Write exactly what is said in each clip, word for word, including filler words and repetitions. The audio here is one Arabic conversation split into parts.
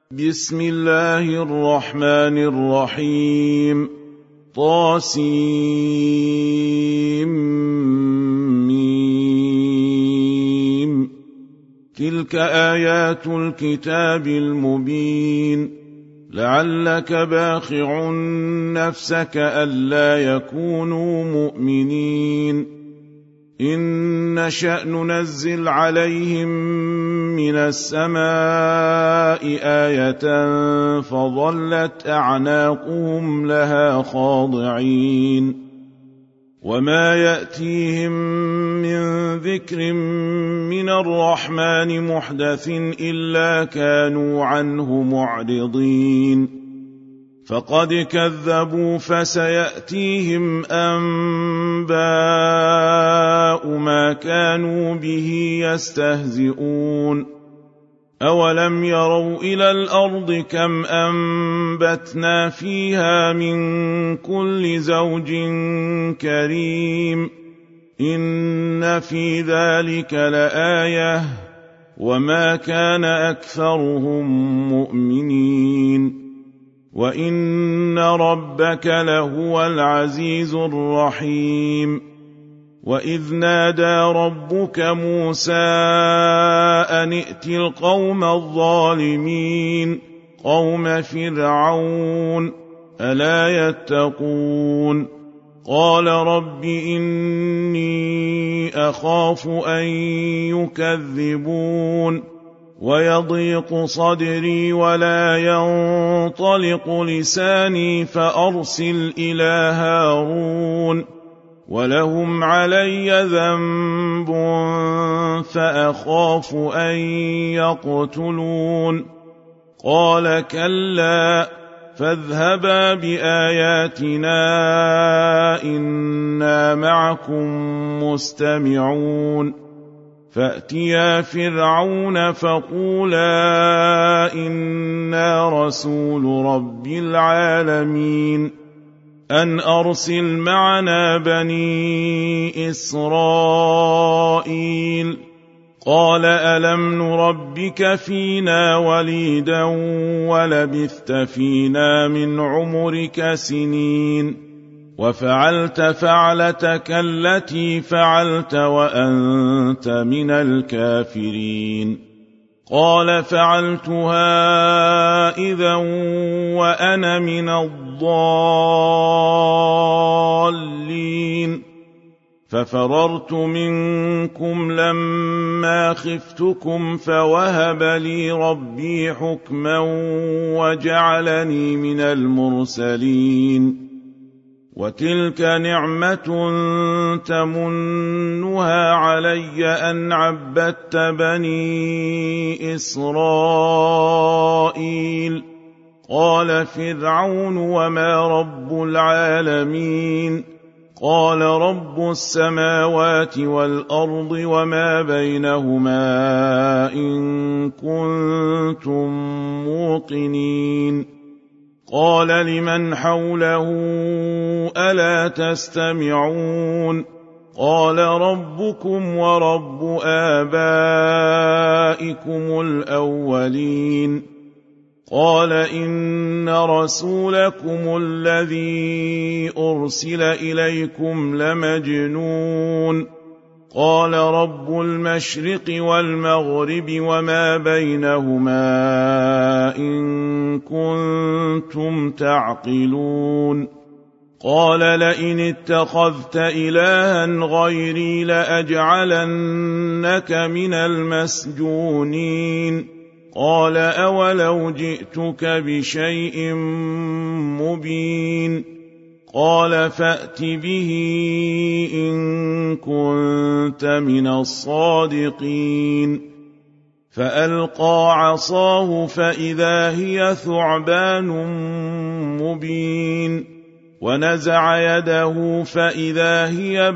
بسم الله الرحمن الرحيم. طاسيم. تلك آيات الكتاب المبين. لعلك باخع نفسك ألا يكونوا مؤمنين. إن نشأ ننزل عليهم من السماء آية فظلت أعناقهم لها خاضعين. وما يأتيهم من ذكر من الرحمن محدث إلا كانوا عنه معرضين. فقد كذبوا فسيأتيهم أنباء ما كانوا به يستهزئون. أولم يروا إلى الأرض كم أنبتنا فيها من كل زوج كريم. إن في ذلك لآية وما كان أكثرهم مؤمنين. وإن ربك لهو العزيز الرحيم. وإذ نادى ربك موسى أن ائت القوم الظالمين قوم فرعون ألا يتقون. قال رب إني أخاف أن يكذبون ويضيق صدري ولا ينطلق لساني فأرسل إلى هارون ولهم علي ذنب فأخاف أن يقتلون. قال كلا فاذهبا بآياتنا إنا معكم مستمعون. فأتيا فرعون فقولا إنا رسول رب العالمين أن أرسل معنا بني إسرائيل. قال ألم نربك فينا وليدا ولبثت فينا من عمرك سنين وفعلت فعلتك التي فعلت وأنت من الكافرين. قال فعلتها إذا وأنا من الضالين. ففررت منكم لما خفتكم فوهب لي ربي حكما وجعلني من المرسلين. وتلك نعمة تمنها علي أن عبدت بني إسرائيل. قال فرعون وما رب العالمين. قال رب السماوات والأرض وما بينهما إن كنتم موقنين. قال لمن حوله ألا تستمعون. قال ربكم ورب آبائكم الأولين. قال إن رسولكم الذي أرسل إليكم لمجنون. قال رب المشرق والمغرب وما بينهما إن كنتم تعقلون. قال لئن اتخذت إلها غيري لأجعلنك من المسجونين. قال أولو جئتك بشيء مبين. قال فأت به إن كنت من الصادقين. فألقى عصاه فإذا هي ثعبان مبين. ونزع يده فإذا هي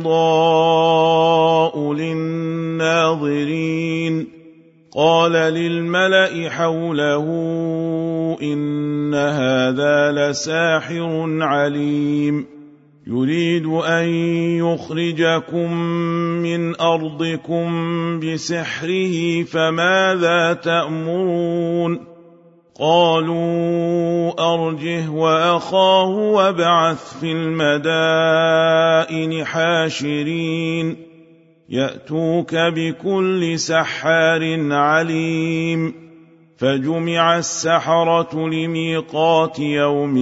بيضاء للناظرين. قال للملأ حوله إن هذا لساحر عليم يريد أن يخرجكم من أرضكم بسحره فماذا تأمرون قالوا أرجه وأخاه وابعث في المدائن حاشرين يأتوك بكل سحار عليم فجمع السحرة لميقات يوم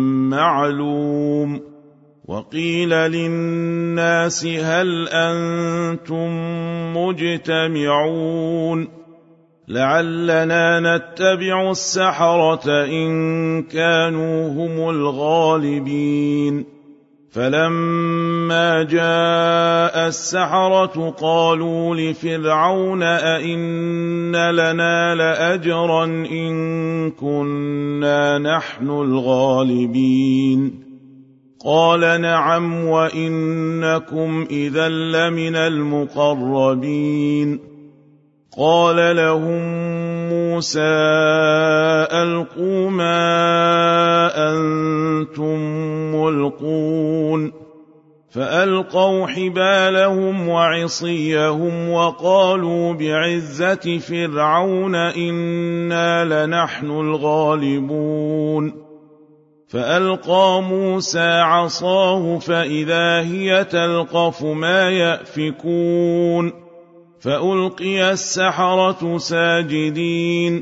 معلوم وقيل للناس هل أنتم مجتمعون لعلنا نتبع السحرة إن كانوا هم الغالبين فلما جاء السحرة قالوا لفرعون أئن لنا لأجرا إن كنا نحن الغالبين قال نعم وإنكم إذا لمن المقربين قال لهم موسى ألقوا ما أنتم ملقون فألقوا حبالهم وعصيهم وقالوا بعزة فرعون إنا لنحن الغالبون فألقى موسى عصاه فإذا هي تلقف ما يأفكون فألقي السحرة ساجدين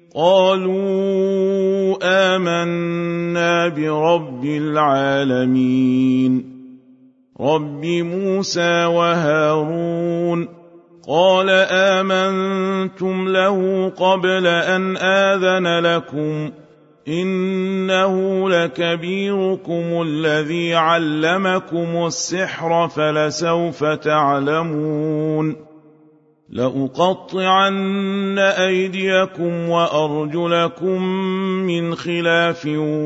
قالوا آمنا برب العالمين رب موسى وهارون قال آمنتم له قبل أن آذن لكم إنه لكبيركم الذي علمكم السحر فلسوف تعلمون لأقطعن أيديكم وأرجلكم من خلاف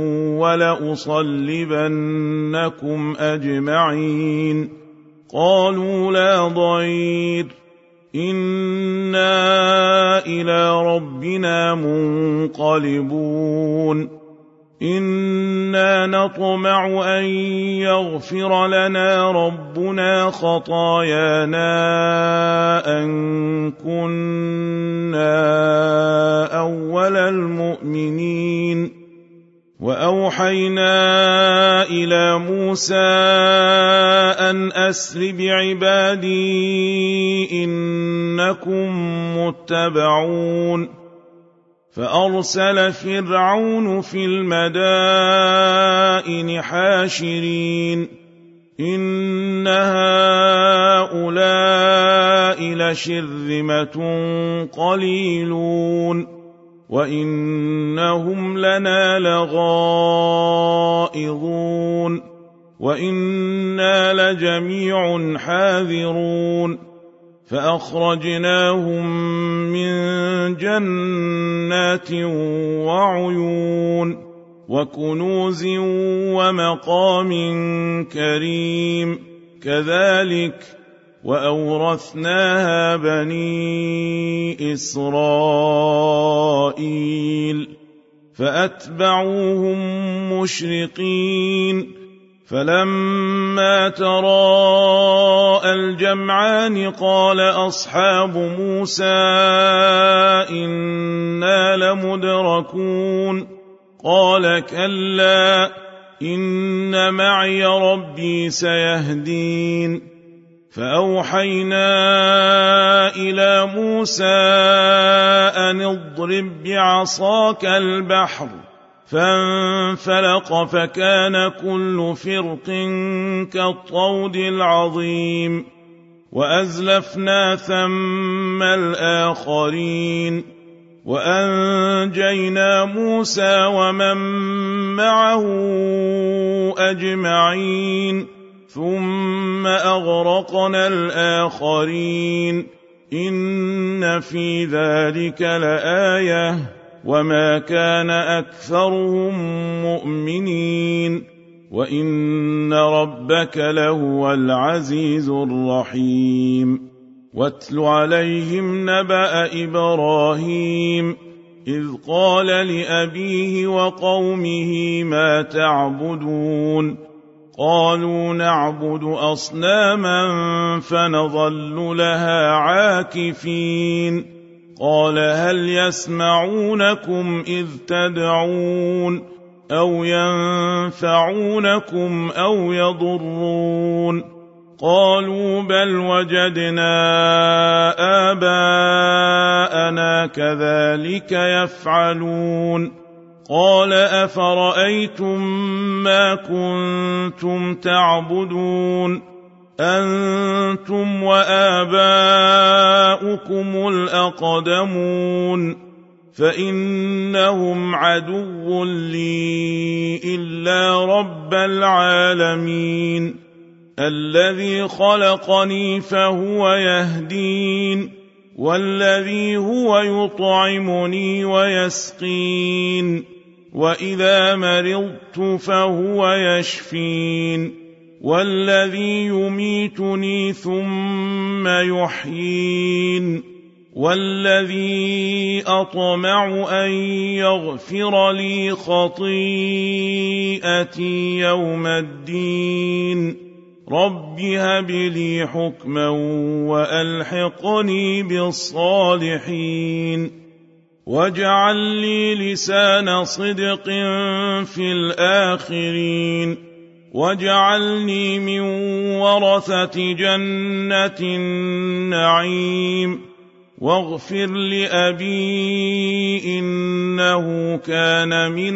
ولأصلبنكم أجمعين قالوا لا ضير إنا إلى ربنا منقلبون إنا نطمع أن يغفر لنا ربنا خطايانا أن كنا أول المؤمنين وأوحينا إلى موسى أن أسر بعبادي إنكم متبعون فأرسل فرعون في المدائن حاشرين إن هؤلاء لشرذمة قليلون وإنهم لنا لغائظون وإنا لجميع حاذرون فأخرجناهم من جنات وعيون وكنوز ومقام كريم كذلك وأورثناها بني إسرائيل فأتبعوهم مشرقين فلما تراءى الجمعان قال أصحاب موسى إنا لمدركون قال كلا إن معي ربي سيهدين فأوحينا إلى موسى أن اضرب بعصاك البحر فانفلق فكان كل فرق كالطود العظيم وأزلفنا ثم الآخرين وأنجينا موسى ومن معه أجمعين ثم أغرقنا الآخرين إن في ذلك لآية وما كان أكثرهم مؤمنين وإن ربك لهو العزيز الرحيم واتل عليهم نبأ إبراهيم إذ قال لأبيه وقومه ما تعبدون قالوا نعبد أصناما فنظل لها عاكفين قال هل يسمعونكم إذ تدعون أو ينفعونكم أو يضرون قالوا بل وجدنا آباءنا كذلك يفعلون قال أفرأيتم ما كنتم تعبدون أنتم وآباؤكم الأقدمون فإنهم عدو لي إلا رب العالمين الذي خلقني فهو يهدين والذي هو يطعمني ويسقين وإذا مرضت فهو يشفين والذي يميتني ثم يحيين والذي أطمع أن يغفر لي خطيئتي يوم الدين رب هب لي حكما وألحقني بالصالحين واجعل لي لسان صدق في الآخرين واجعلني من ورثة جنة النعيم واغفر لأبي إنه كان من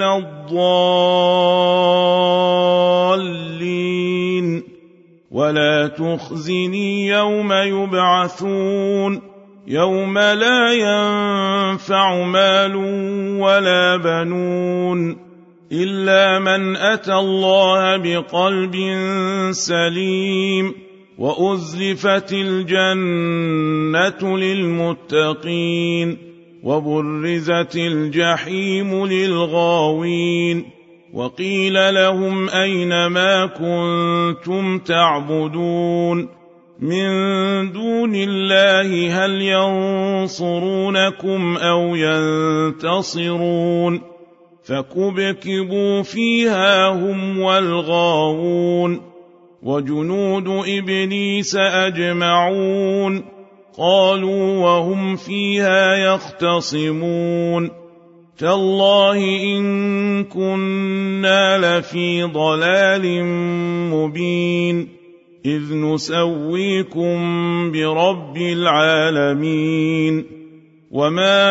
الضالين ولا تخزني يوم يبعثون يوم لا ينفع مال ولا بنون إلا من أتى الله بقلب سليم وأزلفت الجنة للمتقين وبرزت الجحيم للغاوين وقيل لهم أين ما كنتم تعبدون من دون الله هل ينصرونكم أو ينتصرون فكبكبوا فيها هم والغاوون وجنود إبليس أجمعون قالوا وهم فيها يختصمون تالله إن كنا لفي ضلال مبين إذ نسويكم برب العالمين وما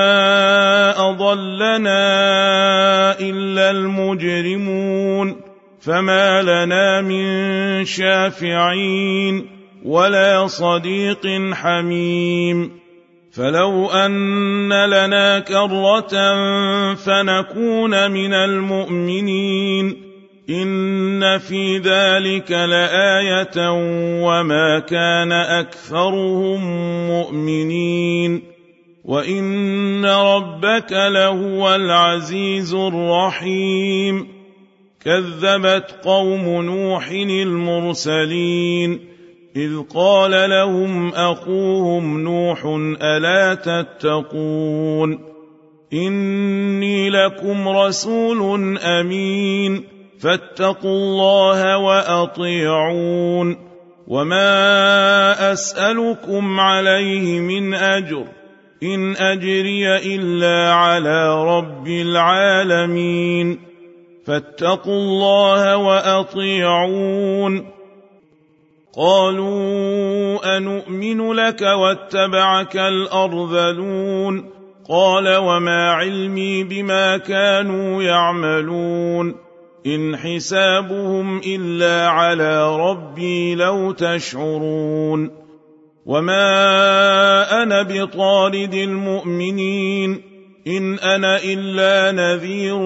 أضلنا إلا المجرمون فما لنا من شافعين ولا صديق حميم فلو أن لنا كرة فنكون من المؤمنين إن في ذلك لآية وما كان أكثرهم مؤمنين وإن ربك لهو العزيز الرحيم كذبت قوم نوح المرسلين إذ قال لهم أخوهم نوح ألا تتقون إني لكم رسول أمين فاتقوا الله وأطيعون وما أسألكم عليه من أجر إن أجري إلا على رب العالمين فاتقوا الله وأطيعون قالوا أنؤمن لك واتبعك الأرذلون قال وما علمي بما كانوا يعملون إن حسابهم إلا على ربي لو تشعرون وما أنا بطارد المؤمنين إن أنا إلا نذير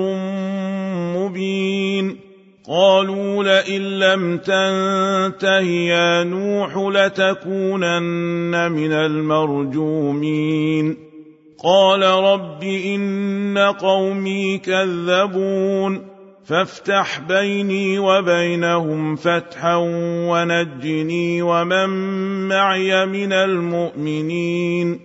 مبين قالوا لئن لم تنته يا نوح لتكونن من المرجومين قال رب إن قومي كذبون فافتح بيني وبينهم فتحا ونجني ومن معي من المؤمنين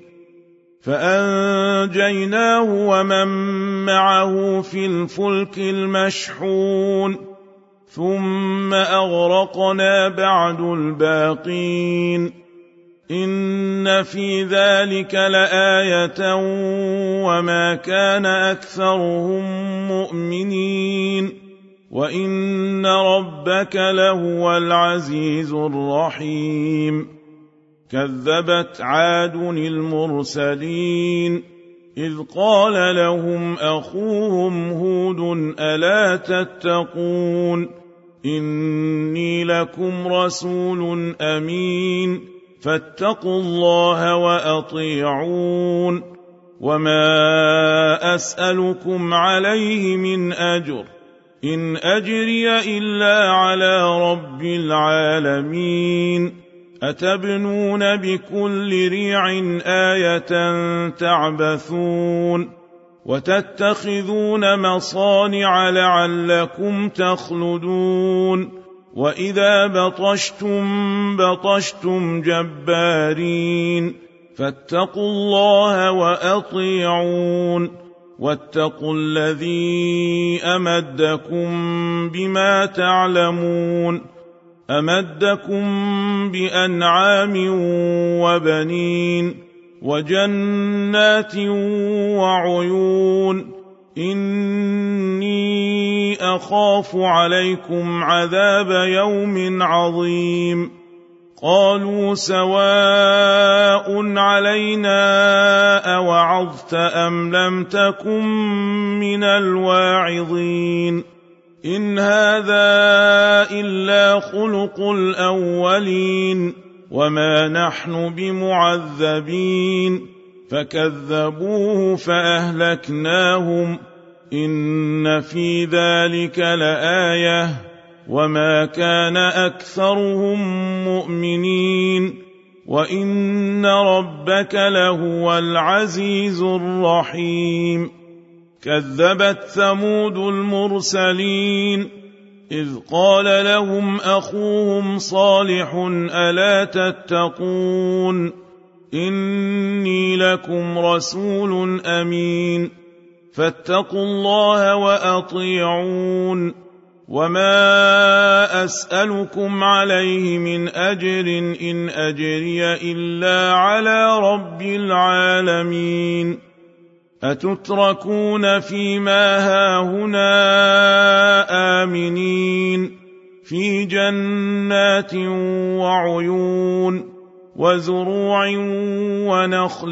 فأنجيناه ومن معه في الفلك المشحون ثم أغرقنا بعد الباقين إن في ذلك لآية وما كان أكثرهم مؤمنين وإن ربك لهو العزيز الرحيم كذبت عاد المرسلين إذ قال لهم أخوهم هود ألا تتقون إني لكم رسول أمين فاتقوا الله وأطيعون وما أسألكم عليه من أجر إن أجري إلا على رب العالمين أتبنون بكل ريع آية تعبثون وتتخذون مصانع لعلكم تخلدون وإذا بطشتم بطشتم جبارين فاتقوا الله وأطيعون واتقوا الذي أمدكم بما تعلمون أمدكم بأنعام وبنين وجنات وعيون إني أخاف عليكم عذاب يوم عظيم قالوا سواء علينا أوعظت أم لم تكن من الواعظين إن هذا إلا خلق الأولين وما نحن بمعذبين فكذبوه فأهلكناهم إن في ذلك لآية وما كان أكثرهم مؤمنين وإن ربك لهو العزيز الرحيم كذبت ثمود المرسلين إذ قال لهم أخوهم صالح ألا تتقون إني لكم رسول أمين فاتقوا الله وأطيعون وما أسألكم عليه من أجر إن أجري إلا على رب العالمين أتتركون فيما هاهنا آمنين في جنات وعيون وزروع ونخل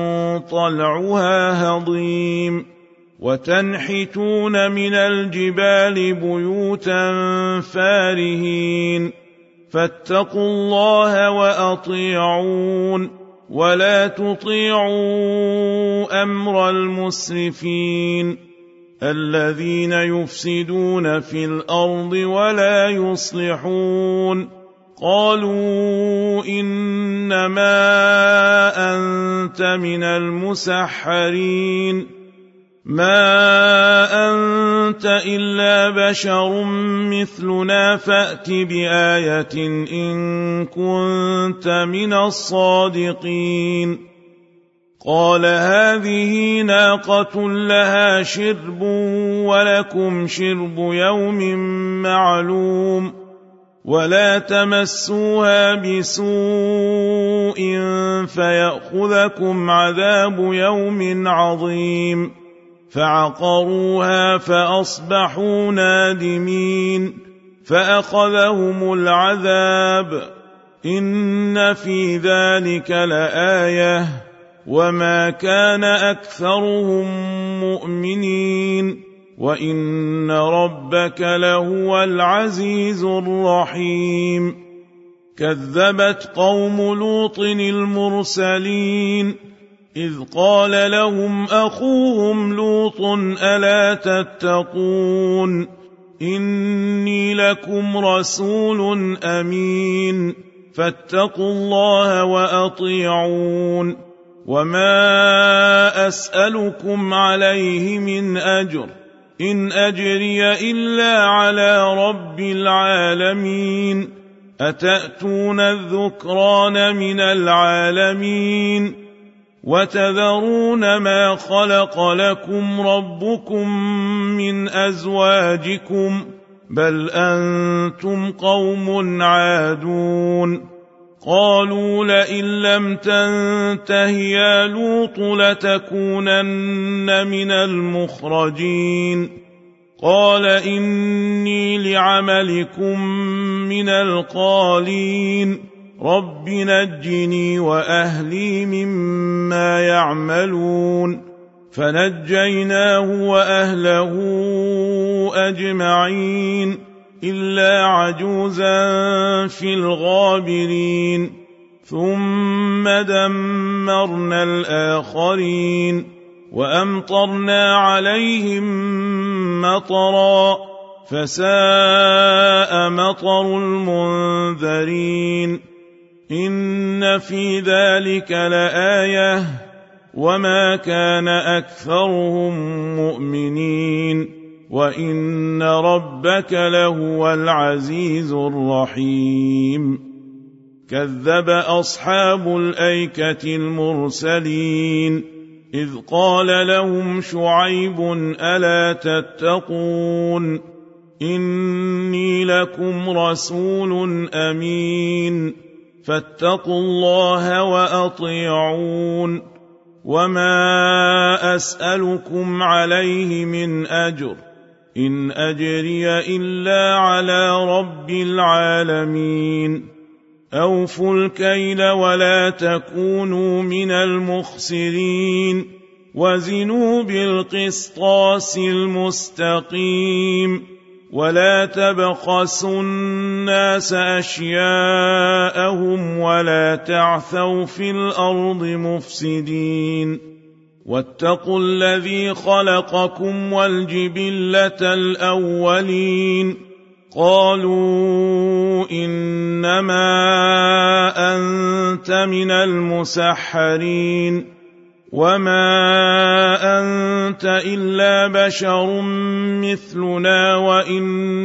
طلعها هضيم وتنحتون من الجبال بيوتا فارهين فاتقوا الله وأطيعون ولا تطيعوا أمر المسرفين الذين يفسدون في الأرض ولا يصلحون قالوا إنما أنت من المسحرين ما أنت إلا بشر مثلنا فأت بآية إن كنت من الصادقين قال هذه ناقة لها شرب ولكم شرب يوم معلوم ولا تمسوها بسوء فيأخذكم عذاب يوم عظيم فعقروها فأصبحوا نادمين فأخذهم العذاب إن في ذلك لآية وما كان أكثرهم مؤمنين وإن ربك لهو العزيز الرحيم كذبت قوم لوط المرسلين إذ قال لهم أخوهم لوط ألا تتقون إني لكم رسول أمين فاتقوا الله وأطيعون وما أسألكم عليه من أجر إن أجري إلا على رب العالمين أتأتون الذكران من العالمين وتذرون ما خلق لكم ربكم من أزواجكم بل أنتم قوم عادون قالوا لئن لم تنته يا لوط لتكونن من المخرجين قال إني لعملكم من القالين رب نجني وأهلي مما يعملون فنجيناه وأهله أجمعين إلا عجوزا في الغابرين ثم دمرنا الآخرين وأمطرنا عليهم مطرا فساء مطر المنذرين إن في ذلك لآية وما كان أكثرهم مؤمنين وإن ربك لهو العزيز الرحيم كذب أصحاب الأيكة المرسلين إذ قال لهم شعيب ألا تتقون إني لكم رسول أمين فاتقوا الله وأطيعون وما أسألكم عليه من أجر إن أجري إلا على رب العالمين أوفوا الكيل ولا تكونوا من المخسرين وزنوا بالقسطاس المستقيم ولا تبخسوا الناس أشياءهم ولا تعثوا في الأرض مفسدين واتقوا الذي خلقكم والجبلة الأولين قالوا إنما أنت من المسحرين وما أنت إلا بشر مثلنا وإن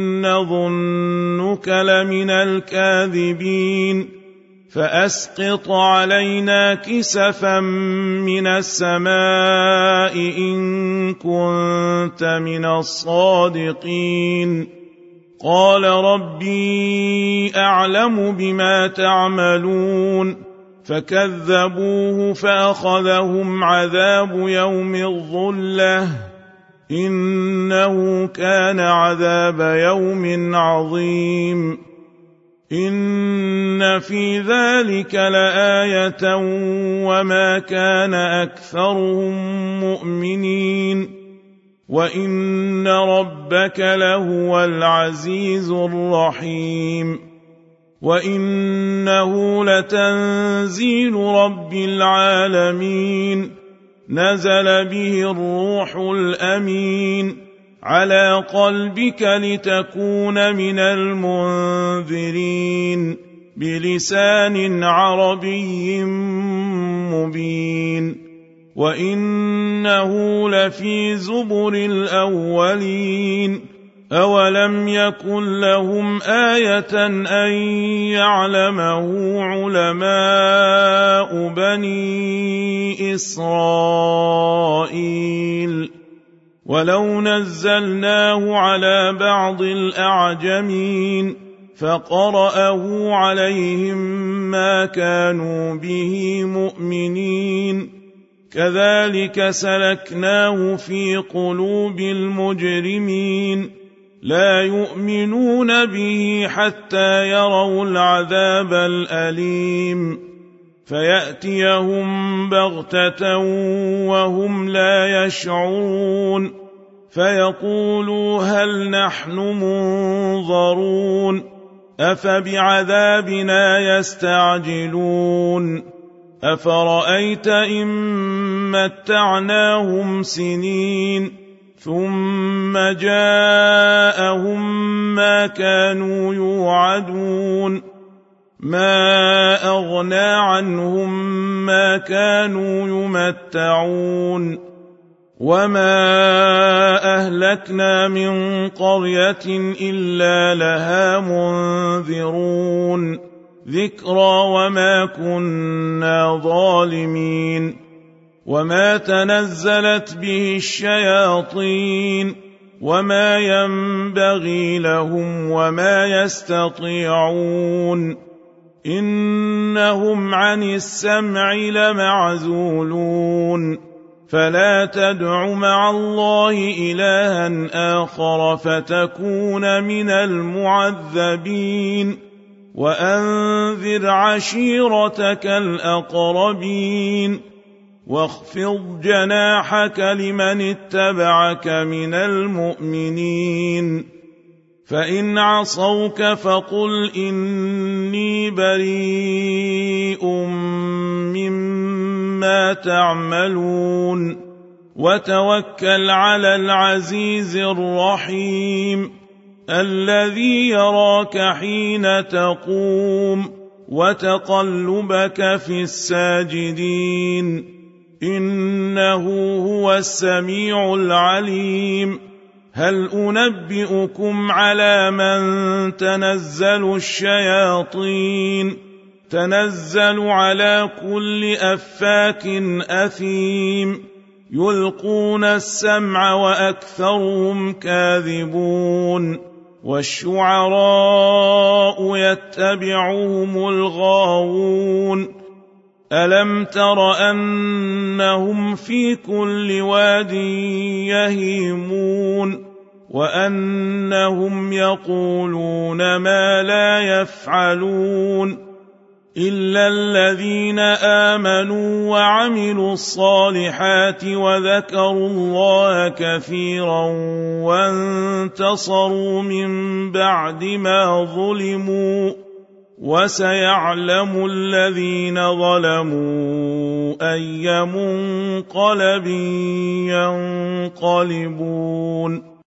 نظنك لمن الكاذبين فأسقط علينا كسفا من السماء إن كنت من الصادقين قال ربي أعلم بما تعملون فكذبوه فأخذهم عذاب يوم الظلة إنه كان عذاب يوم عظيم إن في ذلك لآية وما كان أكثرهم مؤمنين وإن ربك لهو العزيز الرحيم وإنه لتنزيل رب العالمين نزل به الروح الأمين على قلبك لتكون من المنذرين بلسان عربي مبين وإنه لفي زبر الأولين أولم يكن لهم آية أن يعلمه علماء بني إسرائيل ولو نزلناه على بعض الأعجمين فقرأه عليهم ما كانوا به مؤمنين كذلك سلكناه في قلوب المجرمين لا يؤمنون به حتى يروا العذاب الأليم فيأتيهم بغتة وهم لا يشعرون فيقولوا هل نحن منظرون أفبعذابنا يستعجلون أفرأيت إن متعناهم سنين ثم جاءهم ما كانوا يوعدون ما أغنى عنهم ما كانوا يمتعون وما أهلكنا من قرية إلا لها منذرون ذكرى وما كنا ظالمين وما تنزلت به الشياطين وما ينبغي لهم وما يستطيعون إنهم عن السمع لمعزولون فلا تدع مع الله إلها آخر فتكون من المعذبين وأنذر عشيرتك الأقربين واخفض جناحك لمن اتبعك من المؤمنين فإن عصوك فقل إني بريء مما تعملون وتوكل على العزيز الرحيم الذي يراك حين تقوم وتقلبك في الساجدين إنه هو السميع العليم هل أنبئكم على من تنزل الشياطين تنزل على كل أفاك أثيم يلقون السمع وأكثرهم كاذبون والشعراء يتبعهم الغاوون ألم تر أنهم في كل واد يهيمون وأنهم يقولون ما لا يفعلون إلا الذين آمنوا وعملوا الصالحات وذكروا الله كثيرا وانتصروا من بعد ما ظلموا وسيعلم الذين ظلموا أي منقلب ينقلبون